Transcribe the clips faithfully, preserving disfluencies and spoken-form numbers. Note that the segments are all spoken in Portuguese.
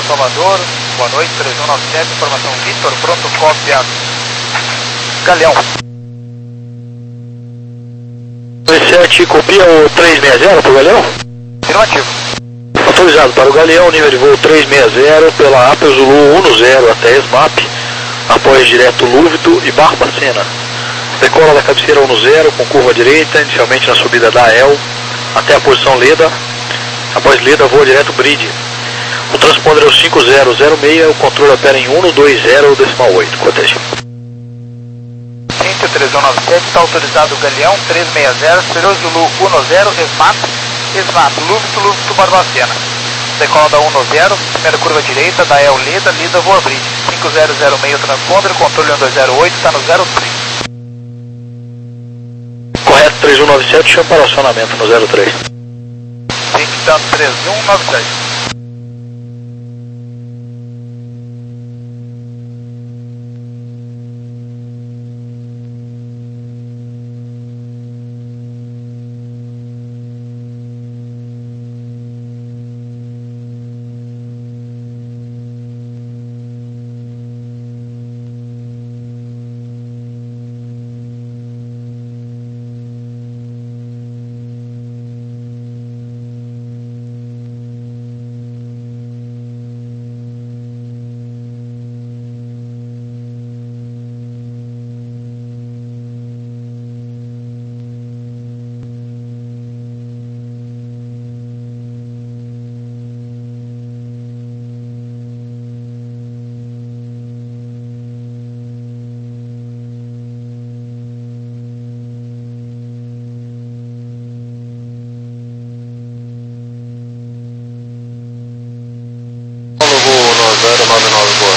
Salvador, boa noite, três um nove sete, informação Vitor, pronto, cópia. Galeão. sete, copia o trezentos e sessenta para o Galeão? Afirmativo. Autorizado para o Galeão, nível de voo trezentos e sessenta, pela Apple Zulu dez até SMAP, após direto Lúvito e Barbacena. Decola da cabeceira dez com curva direita, inicialmente na subida da A E L, até a posição Leda. Após Leda, voa direto Bridge. O transponder é o cinco zero zero seis, o controle opera em cento e vinte decimal oito. Cortesia. Cinto três um nove sete, está autorizado o Galeão, trezentos e sessenta, Superior Zulu dez, SMAP, SMAP, Lúvito, Lúvito, Barbacena. Decola da dez, primeira curva direita, da A E L Leda, Leda, voa Bridge. cinco zero zero seis, o transponder, controle cento e vinte e oito, está no zero três. Correto, três um nove sete, chama para acionamento no zero três. Então, três um nove sete. zero nove nove, boa.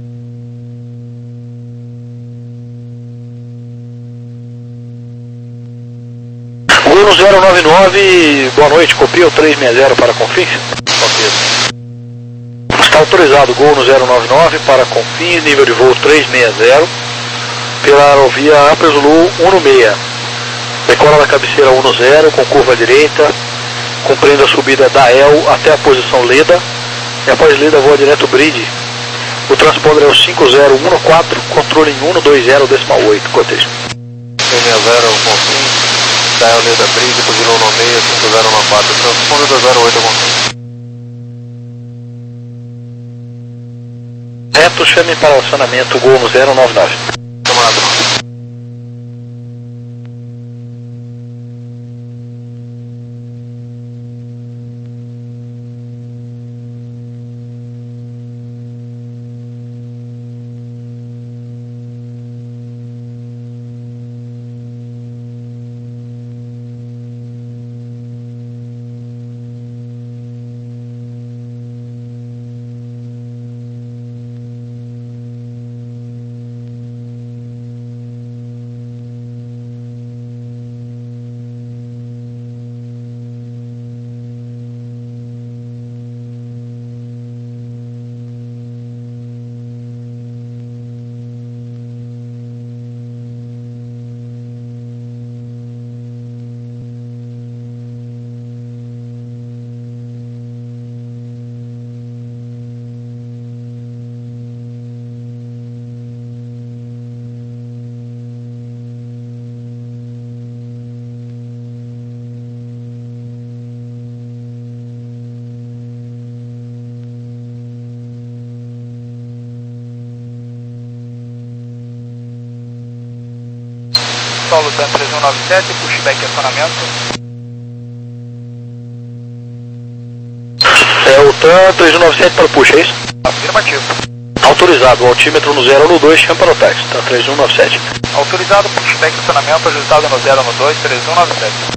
Gol zero nove nove, boa noite, copia o trezentos e sessenta para Confins? Copia. Está autorizado Gol no zero nove nove para Confins, nível de voo trezentos e sessenta, pela aerovia Apple Zulu dezesseis. Decola da cabeceira dez, com curva direita, cumprindo a subida da A E L até a posição Leda. E após Leda, voa direto Bridge. O transponder é o cinco zero um quatro, controle em cento e vinte decimal oito, cortejo. trezentos e sessenta, Confins, da A E L Leda Bridge, posição seis cinco zero um quatro, transponder duzentos e oito, Confins. Reto, chame para o acionamento Gol no zero nove nove. Chamado. Solo Dan três um nove sete, pushback e acionamento. É o TAM três um nove sete para o push, é isso? Afirmativo. Autorizado, o altímetro no zero no dois, chama para o táxi, TAM três um nove sete. Autorizado, pushback e acionamento, ajustado no zero no dois, três um nove sete.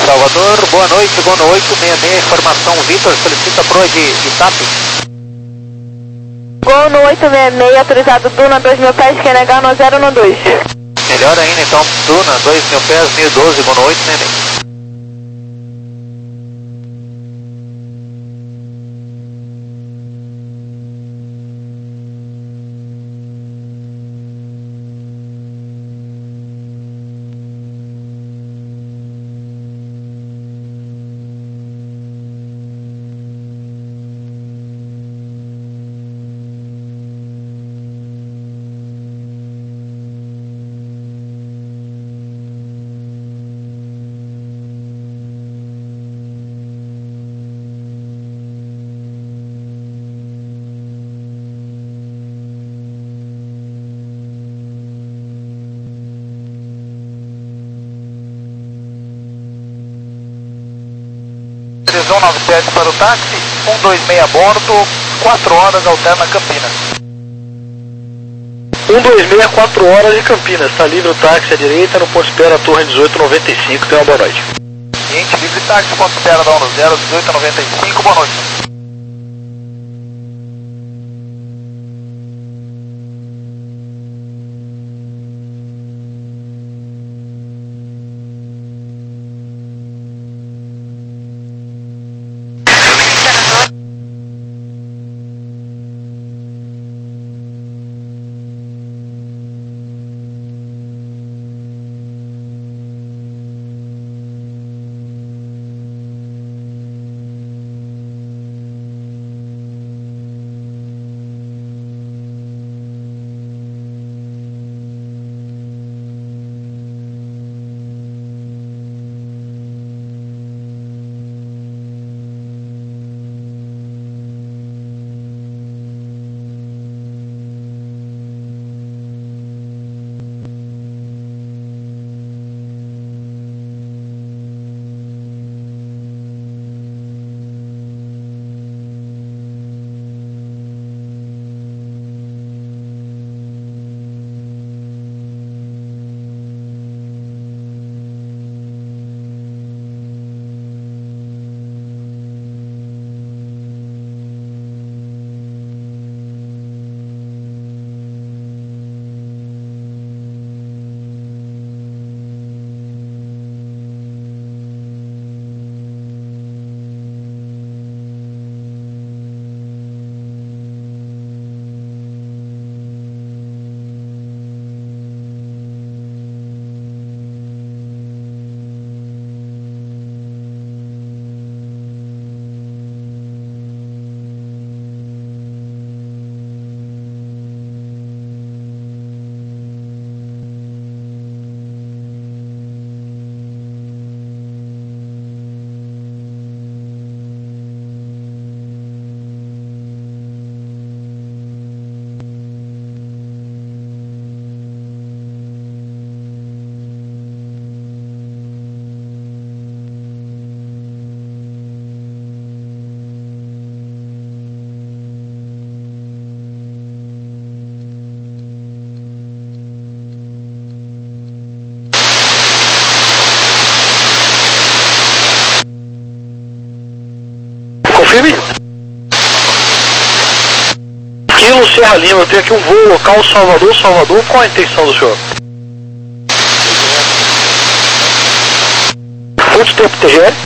Salvador, boa noite, boa noite, sessenta e seis, informação Vitor, solicita proa de, de TAP. Gol no oito seis seis, autorizado Duna dois mil pés, Q N H no zero no dois. Melhor ainda então, Duna dois mil pés, mil e doze, boa noite, neném. três um nove sete para o táxi, um dois seis a bordo, quatro horas, alterna Campinas. um dois seis, quatro horas de Campinas, está livre o táxi à direita, no ponto de espera Torre dezoito noventa e cinco, tenha uma boa noite. Cliente livre táxi, ponto de espera da um zero, dezoito noventa e cinco, boa noite. Confirme. Kilo Serra Lima, eu tenho aqui um voo local Salvador, Salvador, qual a intenção do senhor? Quanto tempo T G L?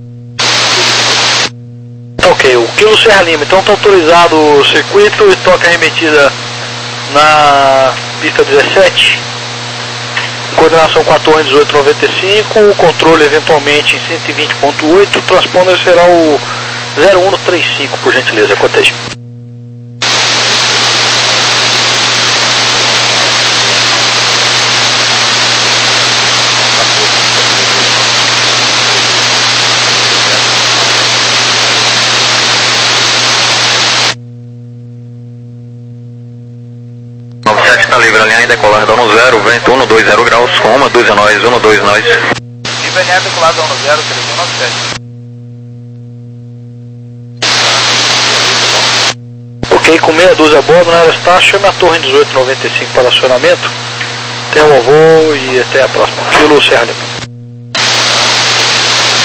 Ok, o Kilo Serra Lima, então está autorizado o circuito e toca remetida na pista dezessete, coordenação com a torre dezoito noventa e cinco, o controle eventualmente em cento e vinte ponto oito, o transponder será o zero um três cinco, por gentileza, coteja. nove sete está livre, alinhar e decolar da um zero, vento um dois zero graus, com uma, dois a nós, um dois nós. Livre alinhar decolar da um zero, três um nove sete. Ok, com meia dúzia a bordo, na Aerostar, chame a torre dezoito noventa e cinco para acionamento. Tenha um bom voo e até a próxima. Kilo Serra Lima.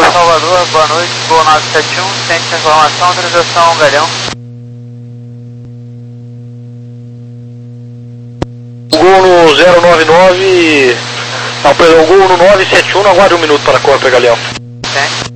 Salvador, boa noite, Gol nove sete um, centro de informação, autorização Galeão. Gol no zero nove nove, não, perdão, Gol no nove sete um, aguarde um minuto para a Corpa, Galeão. Sim.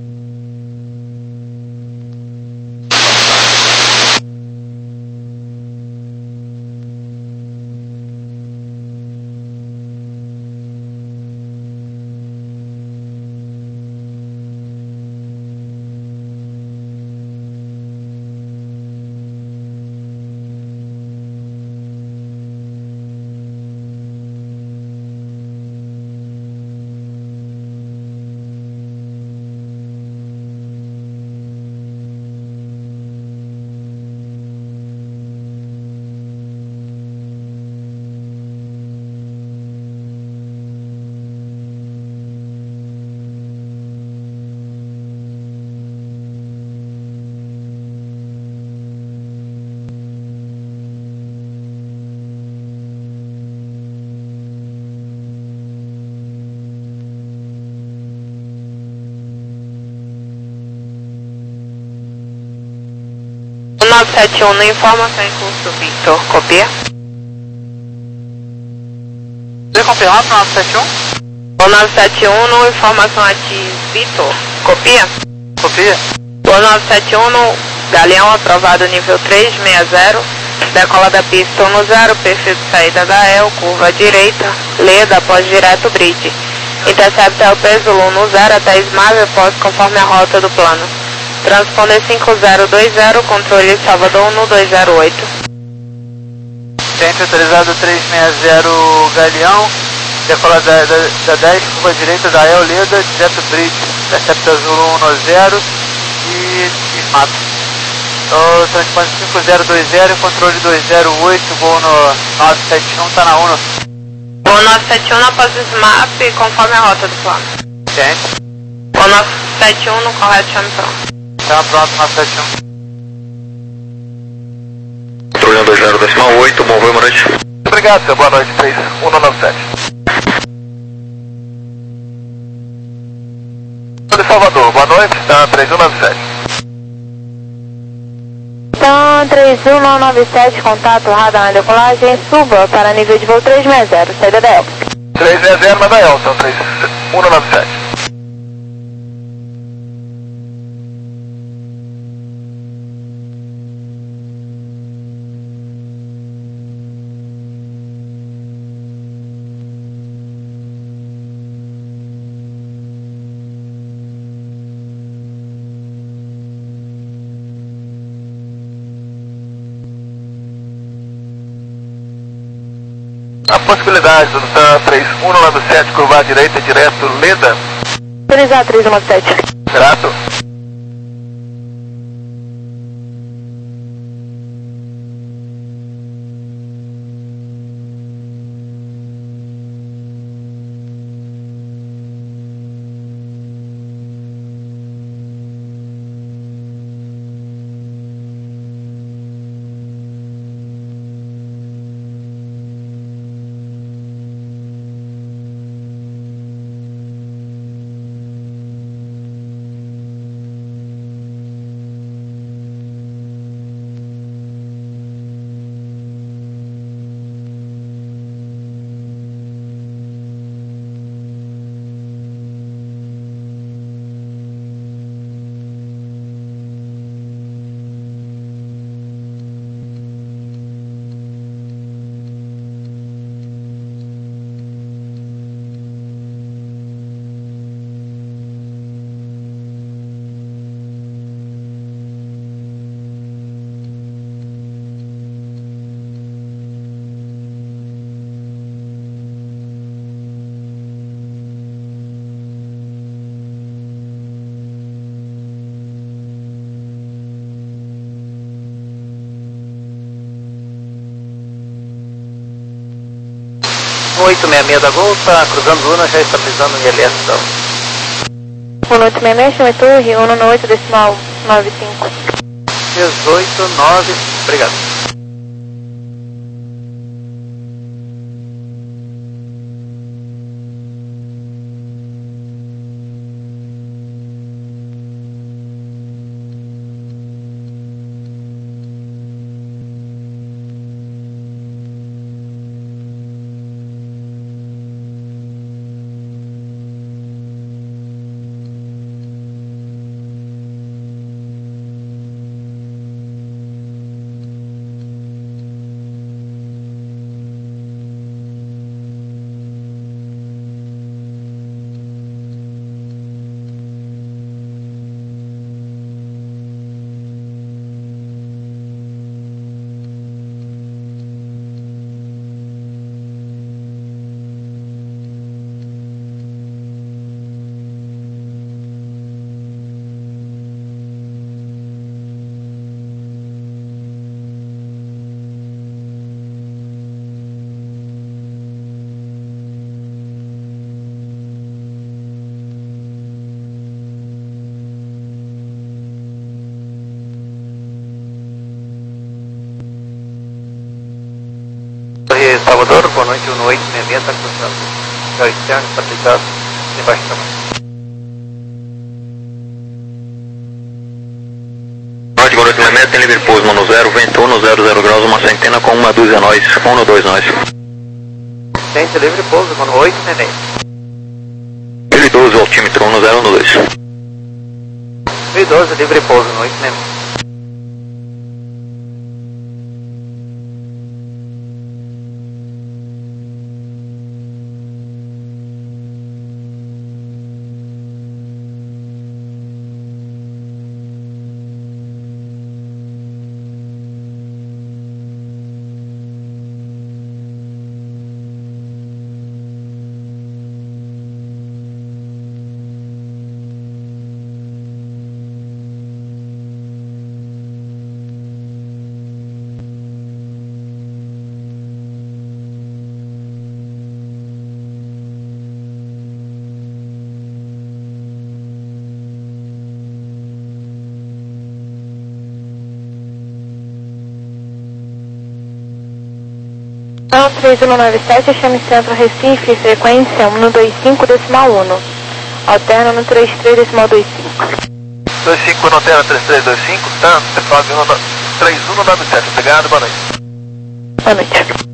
nove sete um, na informação em curso, Victor. Copia? Você confirmar para o nove sete um? O nove sete um, no informação aqui, Victor. Copia? Copia. O nove sete um, no Galeão, aprovado nível três seis zero. Decola da pista no zero, perfil de saída da E L, curva direita, Leda, pós direto bridge. Intercepta o peso no zero até Smável, pós conforme a rota do plano. Transponder cinco zero dois zero, controle Salvador no dois zero oito. Centro autorizado três seis zero Galeão, decola da, da, da dez, curva direita da E L, Leda, direto bridge, intercepta Zulu um zero e, e mato. Então, transponder cinco zero dois zero, controle dois zero oito, Gol no nove sete um, tá na Uno. O nove sete um após o SMAP, conforme a rota do plano. Gente, O nove sete um no correto, chame pronto. tá pronto, nove sete um. Controle dois zero decimal oito, bom voo, boa noite. Obrigado, seu boa noite, três um nove sete. De Salvador, boa noite, tá três um nove sete. Então, três um nove sete, contato, radar na decolagem, suba para nível de voo três seis zero, saída da E L. três seis zero na da E L, são três um nove sete. A possibilidade do tá três um nove sete, curvar à direita, direto, Leda. Autorizar três um nove sete. Grato. oito seis seis da Gol, tá cruzando Luna, já estabilizando em L S. um oito seis seis, chame torre, um no oito decimal nove cinco. dezoito nove, obrigado. três, Salvador, boa noite, um oito seis seis, está cruzando. Já externo, está ligado, embaixo da mão. Norte, boa noite, Lemé, tem livre pouso, mano, zero, vento um, zero, zero graus, uma centena com uma dúzia nós, um no dois nós. Tem livre pouso, mano, oito, neném. mil e doze, altímetro, um no zero, um no dois. mil e doze, livre pouso, oito, neném. três um nove sete, chame Centro Recife, frequência um dois cinco decimal um. Alterna no três três decimal dois cinco. dois cinco no Terra três três dois cinco, tá? Pessoal, três um no nove sete, obrigado, boa noite. Boa noite.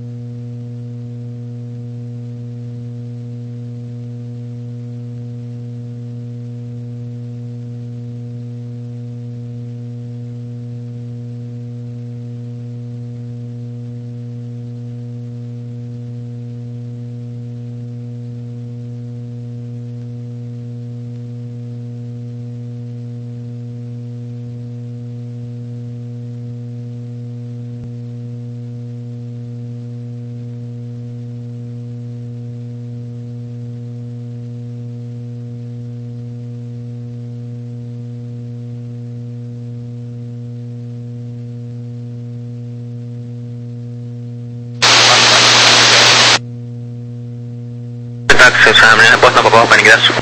Táxi, seu Sam, reporta na Papal para ingresso.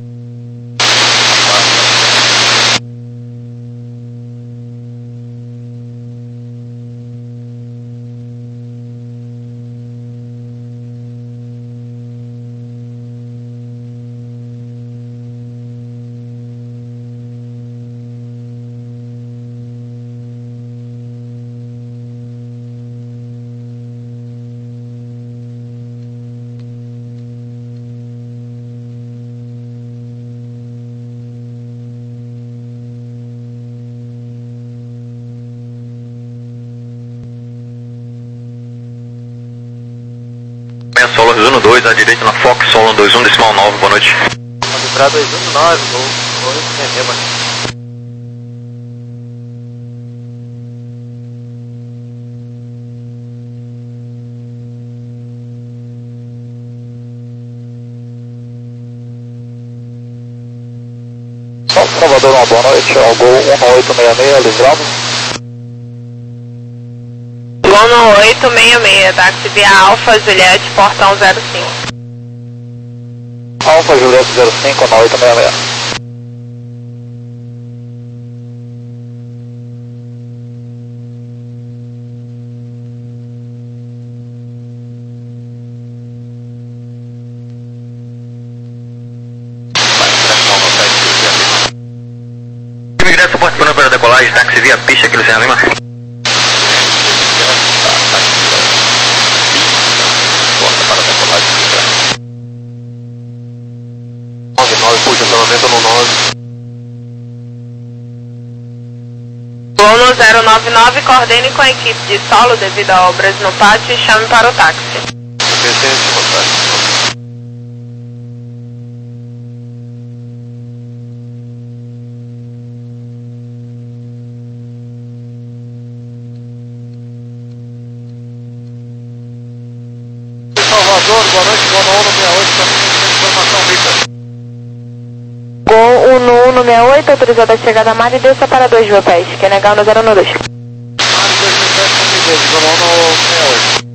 Solo um dois, à direita na Fox, Solo dois um, decimal nove, boa noite. Librar dois um nove, gol, oito, neném, mano. Salvador, uma boa noite, ao gol um oito seis seis, livramos. Gono oito seis seis, táxi via Alfa, Juliette, portão zero cinco. Alfa, Juliette zero cinco, um oito seis seis. Imigrante, suporte por para decolagem, táxi via pista, aqui Luciano Lima. Gono zero nove nove, coordene com a equipe de solo devido a obras no pátio e chame para o táxi. Salvador, boa noite, Gono um no seis oito, informação rica. Gol um no um seis oito, autorizada a chegada a mar e desça para dois mil pés, que é negar no zero no dois. Mar dois mil pés, com doze, Gono um no seis oito.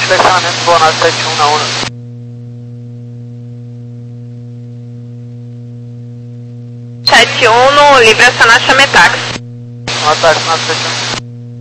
Direcionamento do Bonado sete um na Uno. sete um no livre acionar Chametax. Um ataque na sete um.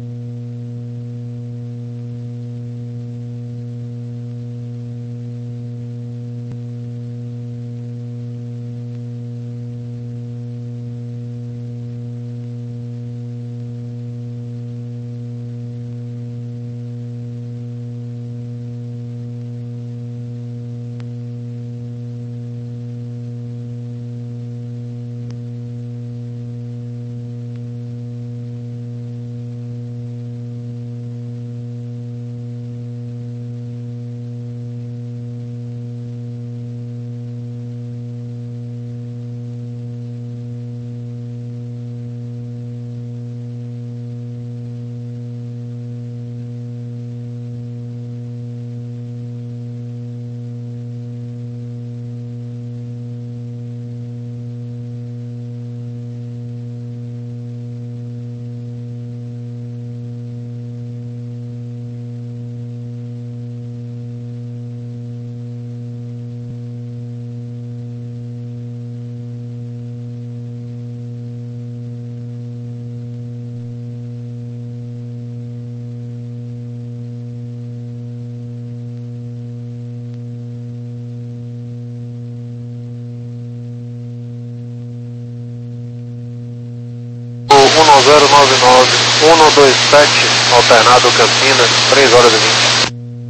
um zero nove nove, um dois sete, alternado Campinas, três horas e vinte.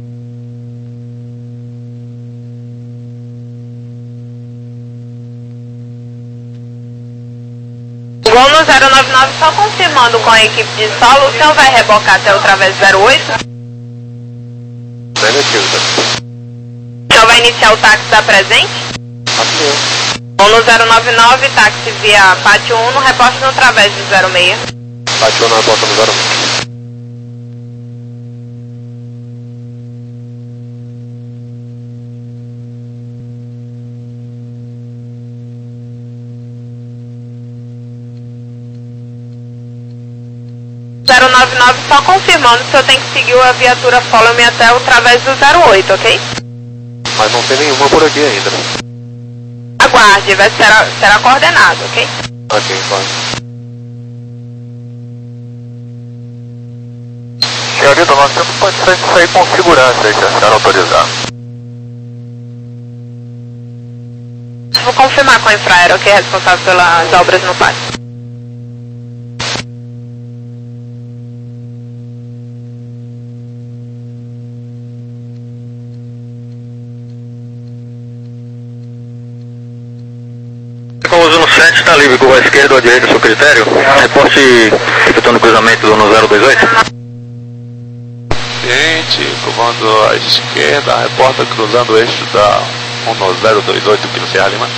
Gol no zero nove nove, só confirmando com a equipe de solo, o senhor vai rebocar até o Travesso zero oito? Negativo, tá? O senhor vai iniciar o táxi da presente? Aqui, Gol no zero nove nove, táxi via Pátio um, reporte no Travesso do zero seis. Pátio na porta no zero um. zero nove nove, só confirmando, o senhor tem que seguir a viatura Follow Me até o Travesso do zero oito, ok? Mas não tem nenhuma por aqui ainda. Aguarde, vai, será, será coordenado, ok? Ok, vai. Senhorita, nós temos condições de sair com segurança aí, se a senhora autorizar. Vou confirmar com a Infraero, que é responsável pelas obras no pátio. Com o Uno sete está livre, curva à esquerda ou à direita, seu critério. Reporte efetuando cruzamento do Uno zero dois oito. Cliente, comando à esquerda, reporta cruzando o eixo da um zero dois oito, Kilo Sierra Lima.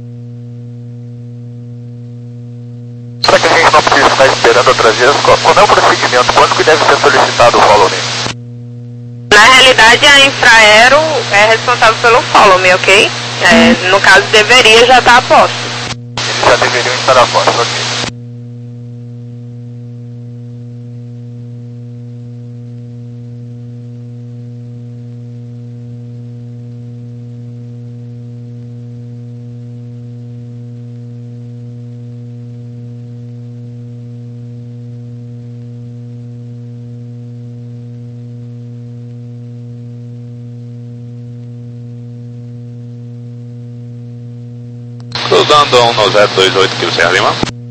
Para que a gente não precise ficar esperando a traseira, qual é o procedimento? Quando que deve ser solicitado o Follow Me? Na realidade, a Infraero é responsável pelo Follow Me, ok? É, no caso, deveria já estar a posto. Eles já deveriam estar a posto, ok. Cruzando um zero dois oito, Kilo Sierra Lima.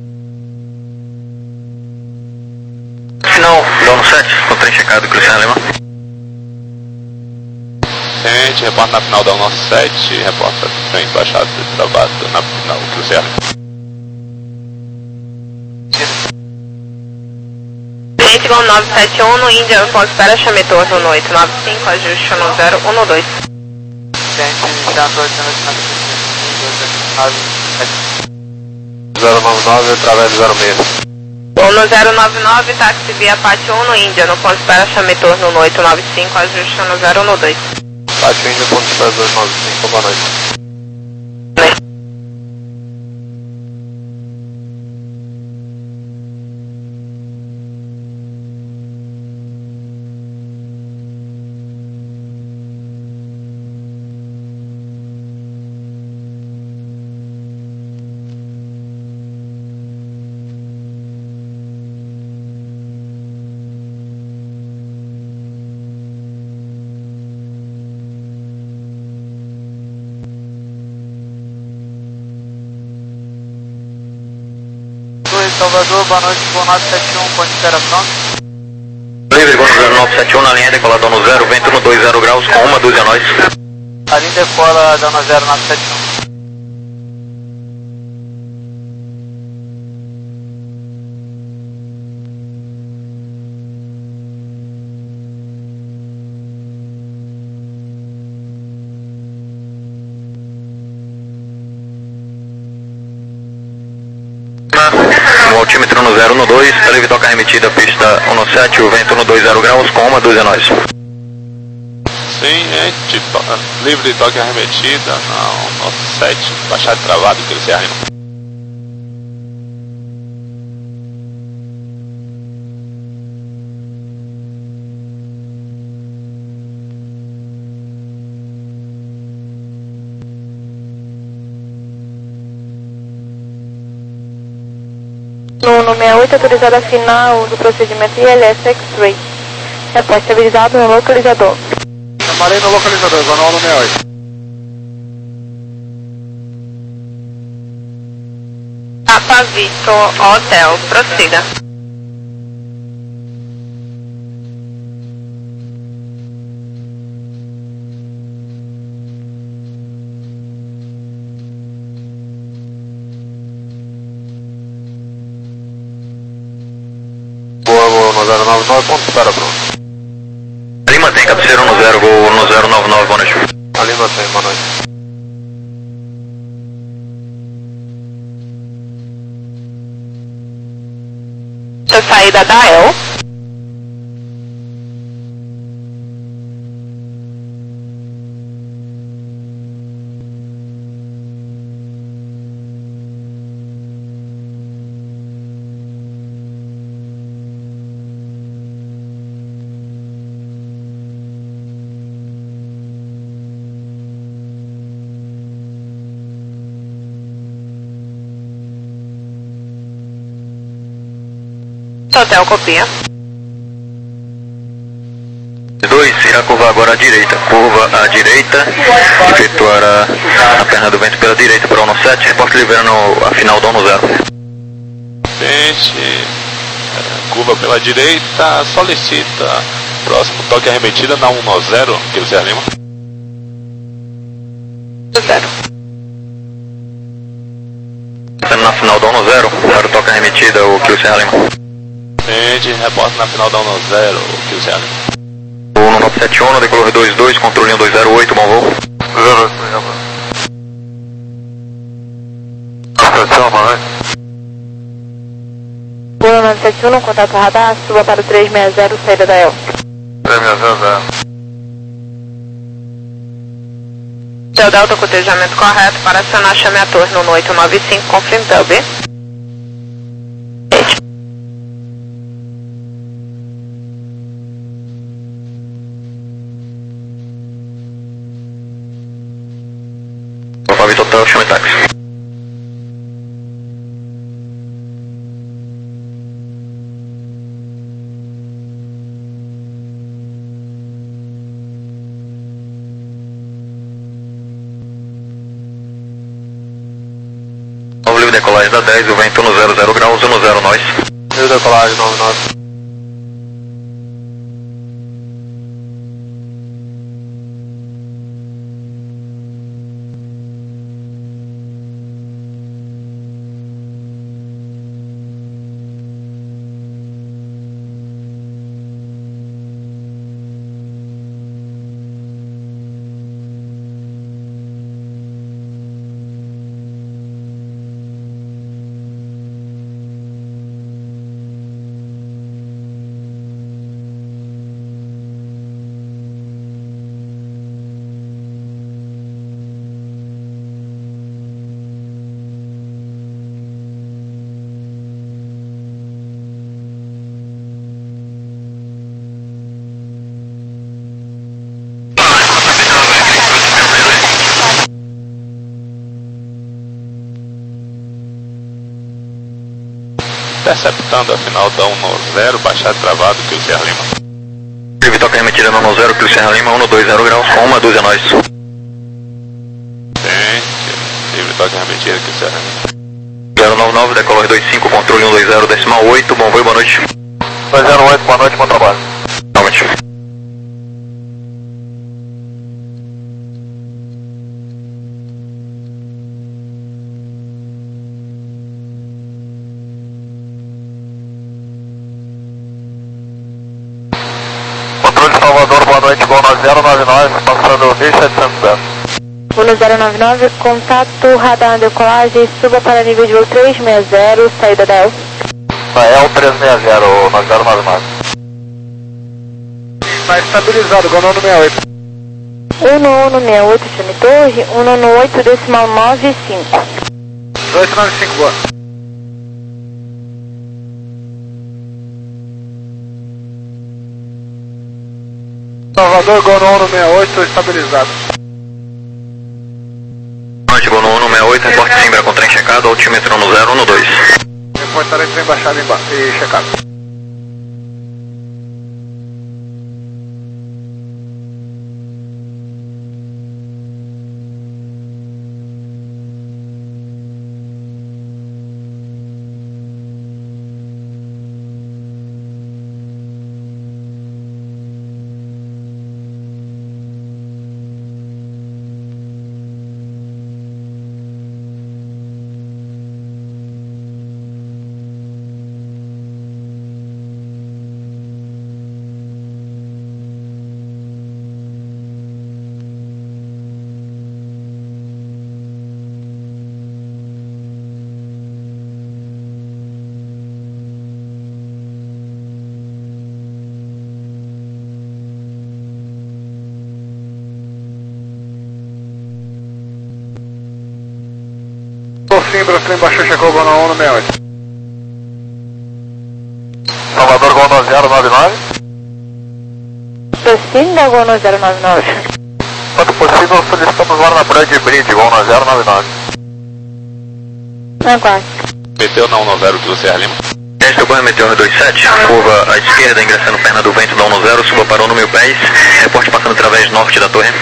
Final, Uno sete, com trem checado, Kilo Sierra Lima. Cliente, reporta na final da um sete, reporta trem baixado e travado na final, Kilo Sierra Lima. Cliente com nove sete um no Índia, com espera Chametorno no oito nove cinco, ajuste no zero um dois. Gente, já estou dizendo aqui na frente. zero nove nove, através zero seis. Gol no zero nove nove, táxi via Pátio um no Índia, no ponto de espera Chametorno no oito nove cinco, ajuste no zero um dois. Pátio Índia, ponto de espera dois nove cinco, boa noite. dois, Salvador, boa noite, Gol nove sete um, ponte espera pronto. Livre, Gol zero nove sete um na linha, decolador no zero, vento no dois zero graus, com uma dúzia nós. A linha decola dando zero nove sete um. O altímetro no zero no dois, livre toca remetida, pista um no sete, o vento no dois zero graus, com uma dúzia nós. Sim, gente, to livre de toque arremetida, não, no sete, baixado travado, que ele se arrima. No sessenta e oito, autorizada final do procedimento I L S X-Ray. Repórter estabilizado no localizador. Chamarei no localizador, Iguanol no sessenta e oito. Papa Victor Hotel, prossiga. Boa, Gol no zero nove nove, ponto espera pronto. Lima tem cabeceira no zero, Gol no zero nove nove, boa noite. A Lima tem, boa noite. Essa saída da E L. Hotel, copia. dois, irá curvar agora à direita. Curva à direita, efetuar a, a perna do vento pela direita para o no sete, reporte liberando a final do no zero. Gente, curva pela direita, solicita próximo toque arremetida na um no zero, que ele se arrima. Zero. Na final do no zero, para o toque arremetida, o que o Serra Lima. Gente, reporte na final da um no zero, que o se arrima. O nove sete um, no decolor dois dois, controle dois zero oito, bom voo. zero oito, atenção, mãe. Pula nove sete um, contato radar, suba para o três seis zero, saída da E L. três seis zero zero. Seu Delta, cotejamento correto para acionar chame a torre no oito nove cinco, confirme B. Papa Vitor Hotel, chame táxi. Novo livre decolagem da dez, o vento no zero zero graus, um no zero nós. Livre decolagem nove nove. Interceptando a final da um no zero, baixado travado, que o Serra Lima. Livre toca remetida no um no zero, que o Serra Lima, um no dois zero graus, com uma dúzia nós. Gente, livre toque arremetida, que o Serra Lima. zero nove nove, decolagem dois cinco, controle controle um dois zero, decimal oito, bom voo, boa noite. dois zero oito, boa noite, bom trabalho. Novamente. Controle de Salvador, boa noite, Gol zero nove nove, passando mil setecentos metros. Gol zero nove nove, contato, radar na decolagem, suba para nível de voo três seis zero, saída da E L. Da E L três seis zero, nove zero nove nove. Está estabilizado, Gol nove oito. um nove seis oito, chame torre, um nove oito, decimal nove cinco. dois nove cinco, boa. Salvador, Gol nove seis oito, estabilizado. Boa noite, Gol nove seis oito, reporte Simbra com trem checado, altímetro no zero um dois. Reportarei trem baixado e checado. Simbra, trem baixou, checou, Gol nove seis oito. Salvador, Gol nove zero nove nove. Simbra, Gol zero nove nove. Quanto possível, solicitamos lá na praia de Brinde, Gol zero nove nove. Aguarde. Meteu na um nove zero, Kilo Serra Lima. Este é o banho Meteoro dois sete, curva à esquerda, ingressando perna do vento da um nove zero, suba para um mil pés, reporte passando através norte da torre.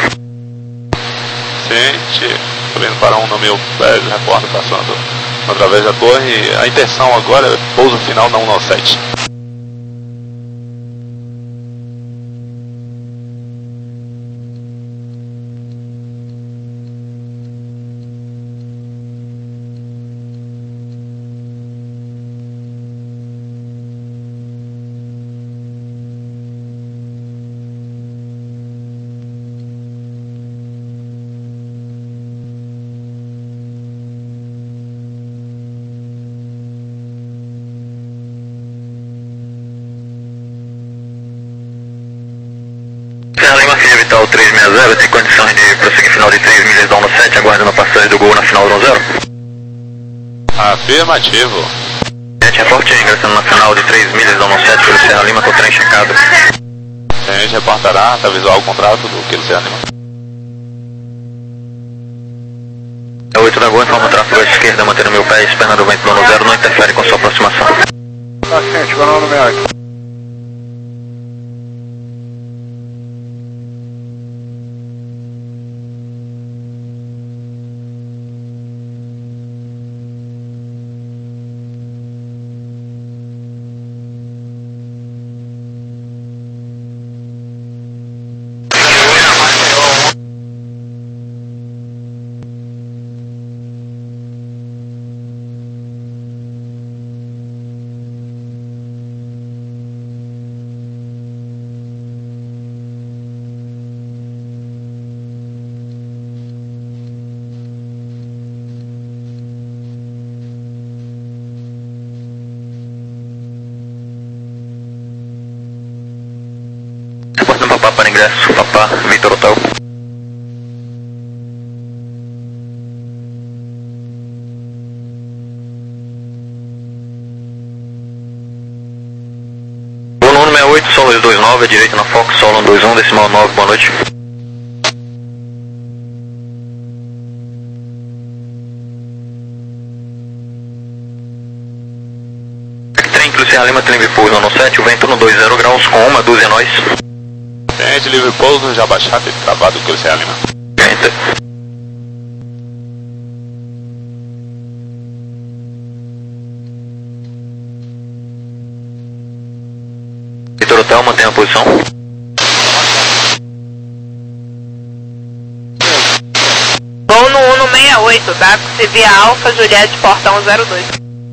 Gente, subindo para um no mil pés, repórter passando através da torre. A intenção agora é pouso final na um nove sete. Serra Lima, Filha Vital três seis zero, tem condições de prosseguir final de três milhas da um sete, aguardando a passagem do Gol na final do um zero. Afirmativo. Gente, reporte ingressando na final de três milhas da um sete pelo Serra Lima com o trem checado. Gente, reportará, tá visual o contrato do Kilo Serra Lima. É oito da Gol, informa o tráfego à esquerda, mantendo mil pés, perna do vento do um zero, não interfere com sua aproximação. Paciente, Gol nove seis oito. Reportando Papá para ingresso, Papá, Vitor Hotel. Gol um seis oito, solo dois nove, direito na Fox, solo um dois um, decimal nove, boa noite. Trem Kilo Serra Lima, trem pouso no sete, o vento no dois zero graus com uma dúzia nós. Gente, livre pouso, já baixado e travado Kilo Serra Lima. Gente. Hotel, mantenha a posição. Vou no um no sessenta e oito, táxi via Alfa, Juliette, portão zero dois.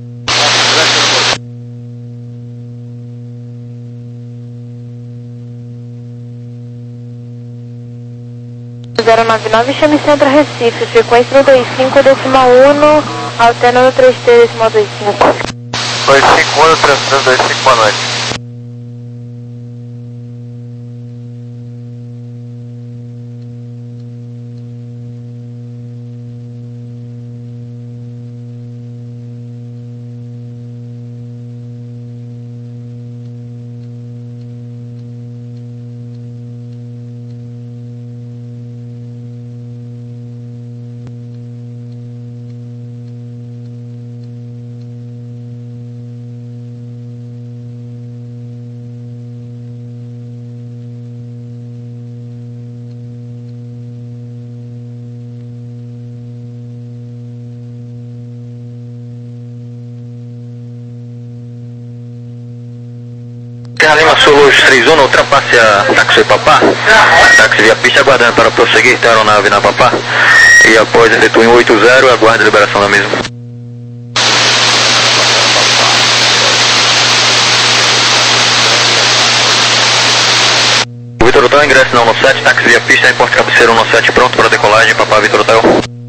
zero nove nove, chame Centro Recife, frequência trinta e cinco, decimal um, alterno no três T, decimal dois cinco. dois cinco um, três três dois cinco, boa noite. Serra Lima Solos três um, ultrapasse a táxi Papá. Táxi via pista aguardando para prosseguir, tem aeronave na Papá. E após efetue um oito zero, aguarde a liberação da mesma. Vitor Hotel, ingresso na um sete, táxi via pista em porta cabeceira um sete, pronto para decolagem, Papá Vitor Hotel.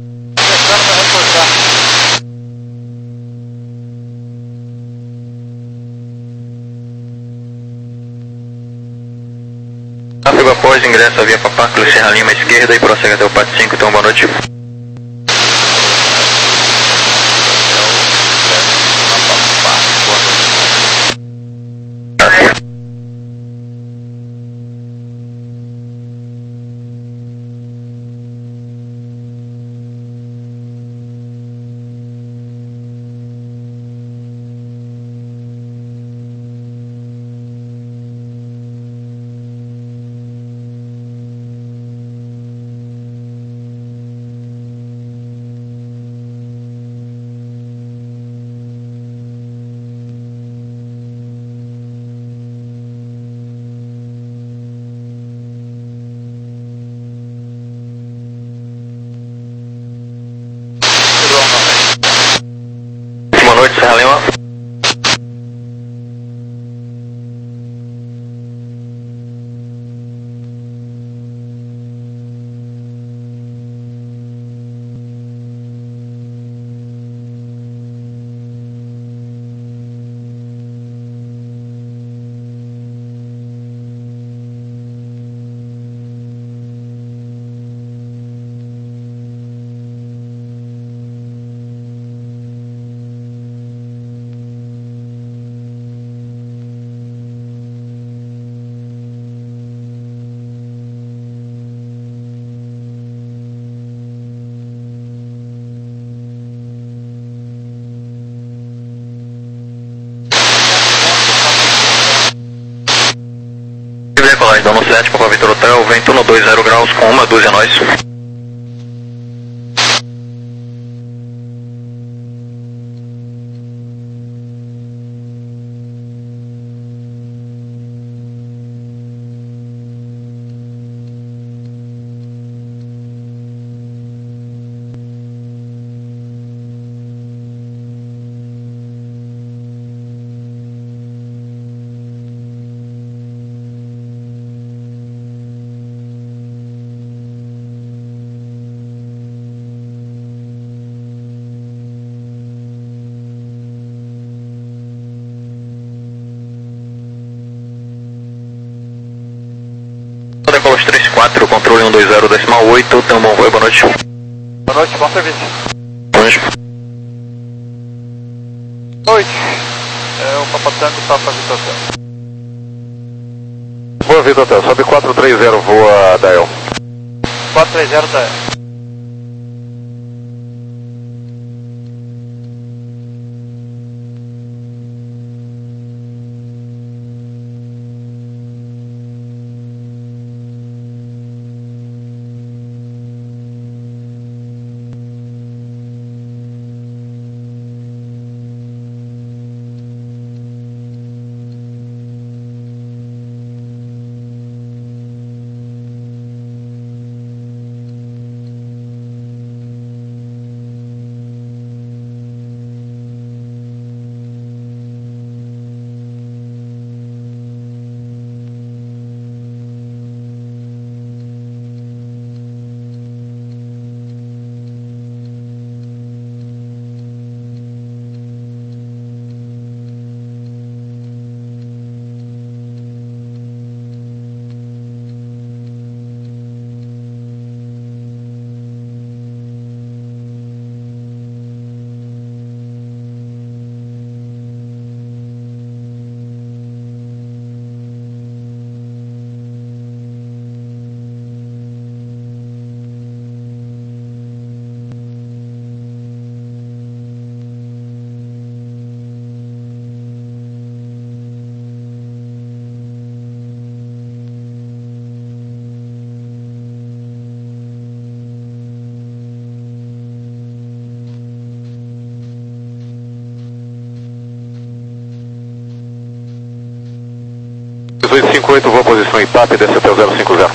Tráfego após ingresso a via Papá, Cruz Serra Lima esquerda e prossegue até o Pátio cinco, então boa noite. Boa noite, Serra Lima. Decolagem da um sete, Papá Vitor Hotel, vento no dois zero graus com uma dúzia nós. Decolos três quatro, controle um dois zero, decimal oito, tamo bom, boa noite. Boa noite, bom serviço. Boa noite. Boa noite. É o Papa Tango, Papa Vitor Hotel. Boa Vitor Hotel, sobe quatro três zero, voa Dael. quatro três zero Dael. dois cinco oito, vou posição I P A P, desce até o zero cinco zero.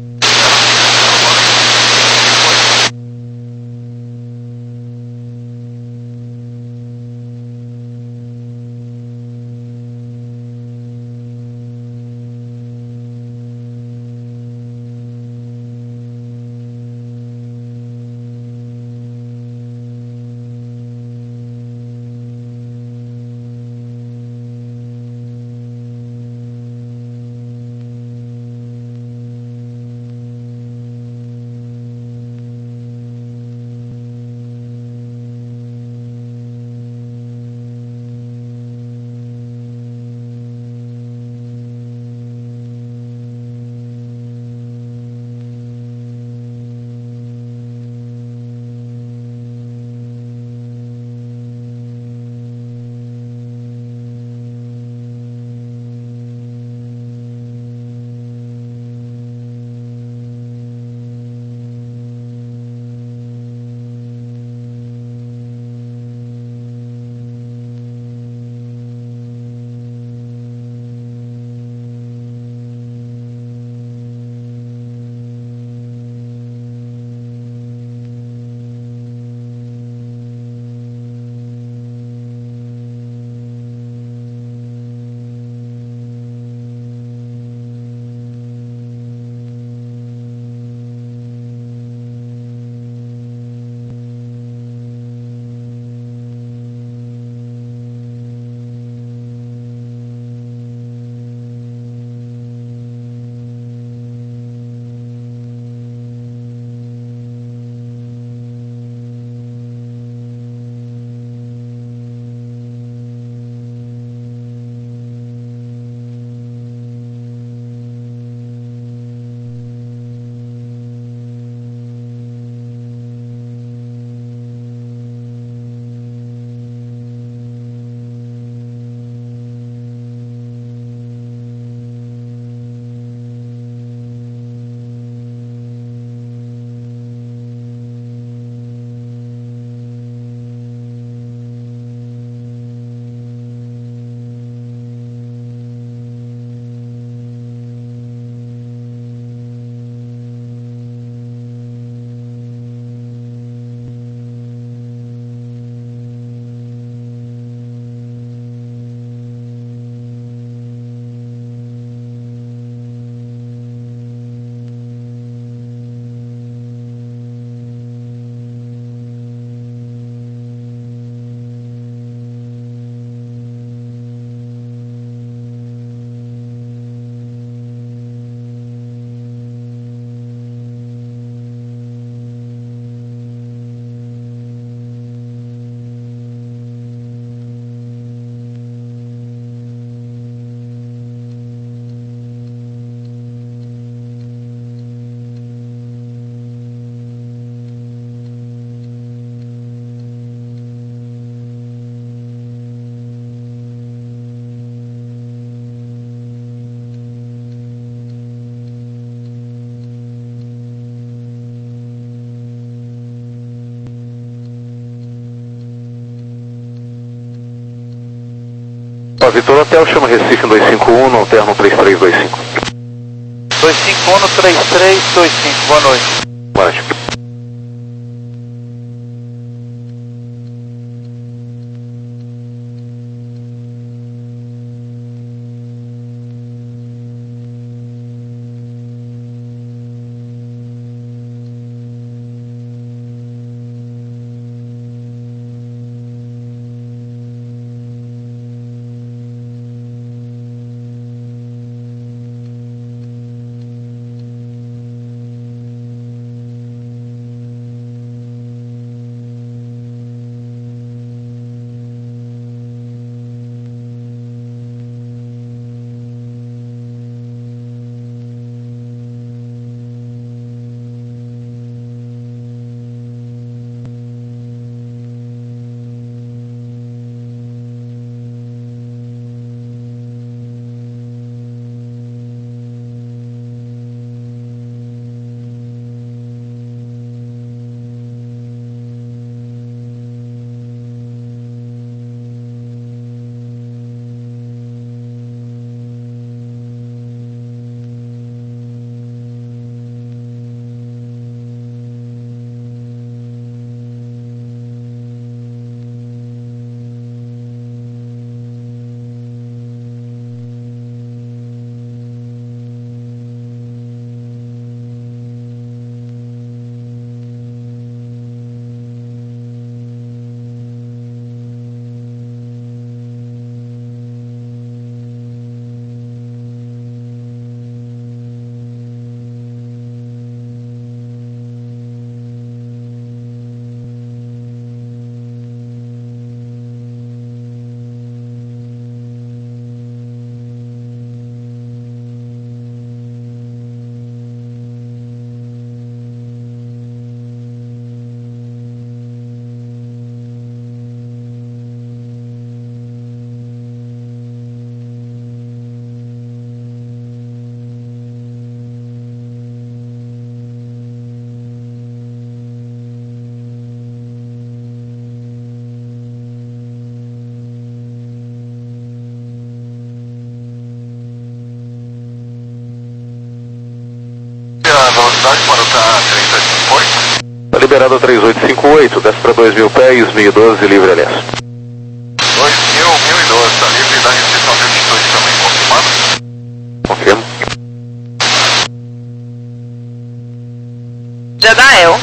Vitor Hotel, chama Recife dois cinco um, no alterno três três dois cinco. dois cinco um no três três dois cinco, boa noite. Boa noite. velocidade para o T A três oito cinco oito. Está liberado a três oito cinco oito, desce para dois mil pés, mil e doze, livre, aliás. dois mil, mil e doze, está livre da restrição de altitude também, confirmado? Confirmo. Jadael.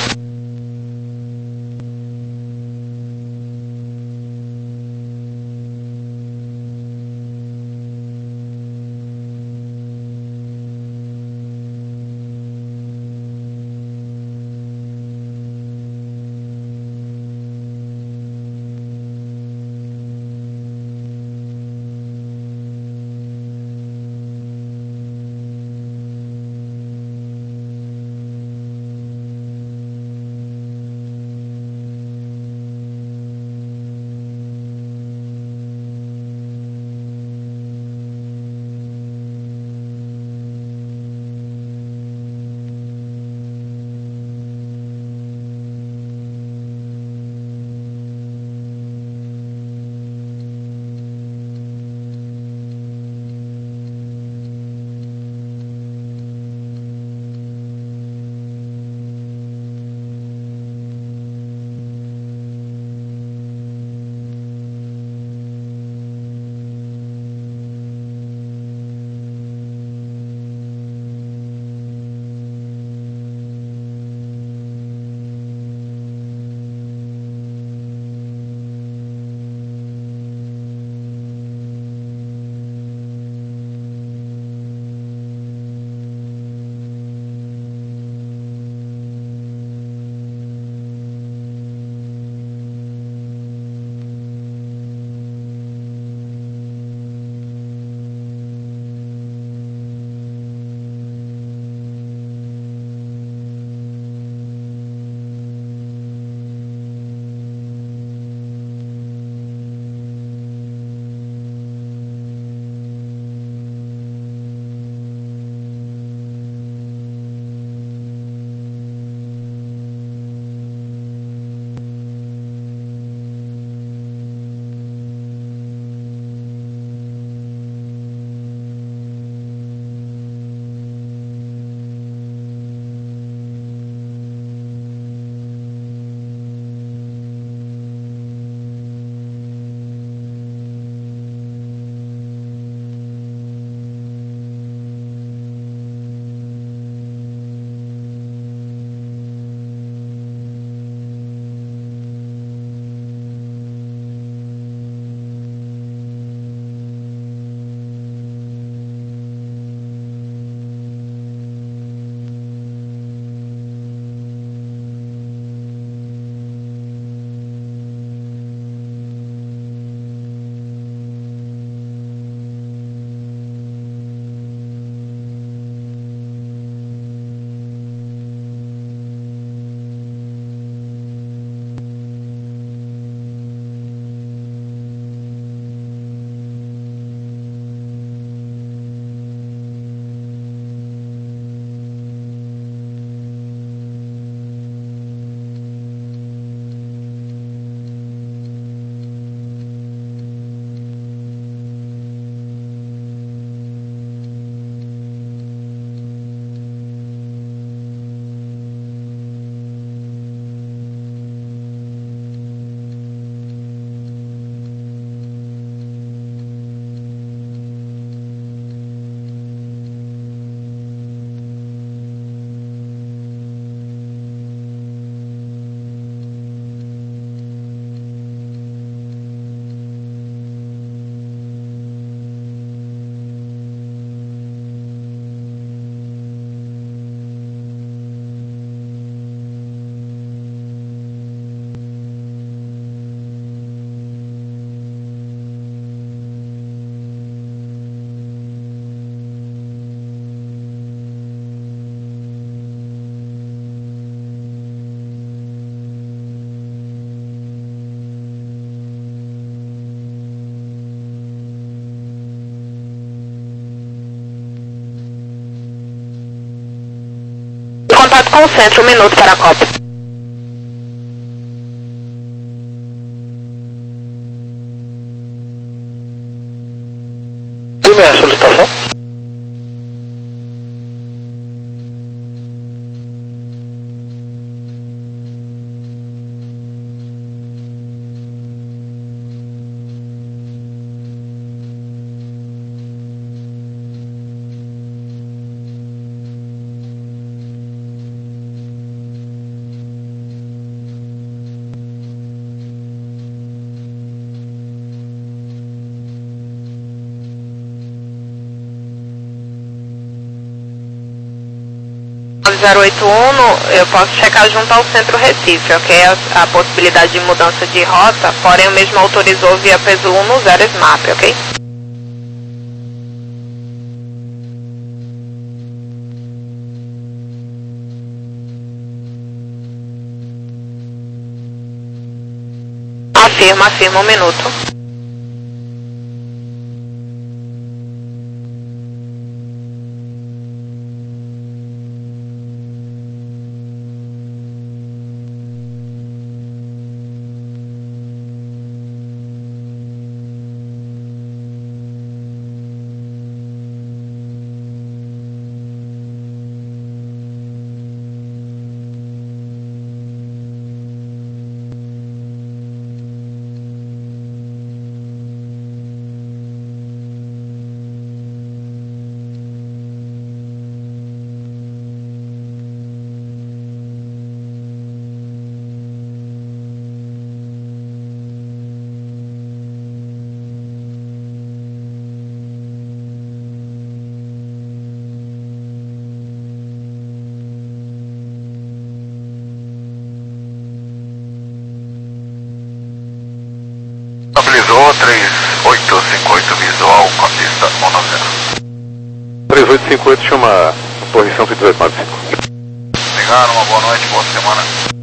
Contato com o centro, um minuto para a cópia. Sim, é a solicitação? zero oito um, eu posso checar junto ao Centro Recife, ok? A, a possibilidade de mudança de rota, porém o mesmo autorizou via peso um no zero S M A P, ok? Afirma, afirma, um minuto. Estabilizou três oito cinco oito visual com a pista um nove zero. três oito cinco oito chama Torre cento e dezoito nove cinco. Obrigado, uma boa noite, boa semana.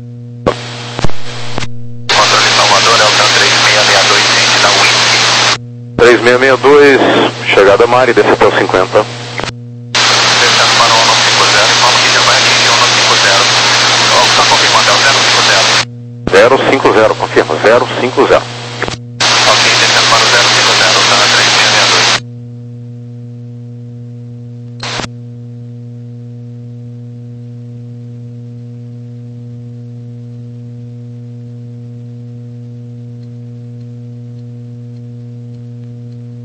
Controle Salvador, é o três seis seis dois, gente da Whisky. três seis seis dois, chegada Mari, desce até o cinquenta. Descendo para o um nove cinco zero, informa que já vai atingir o um nove cinco zero. Só confirmando, é o zero cinco zero. zero cinco zero, confirma, zero cinco zero.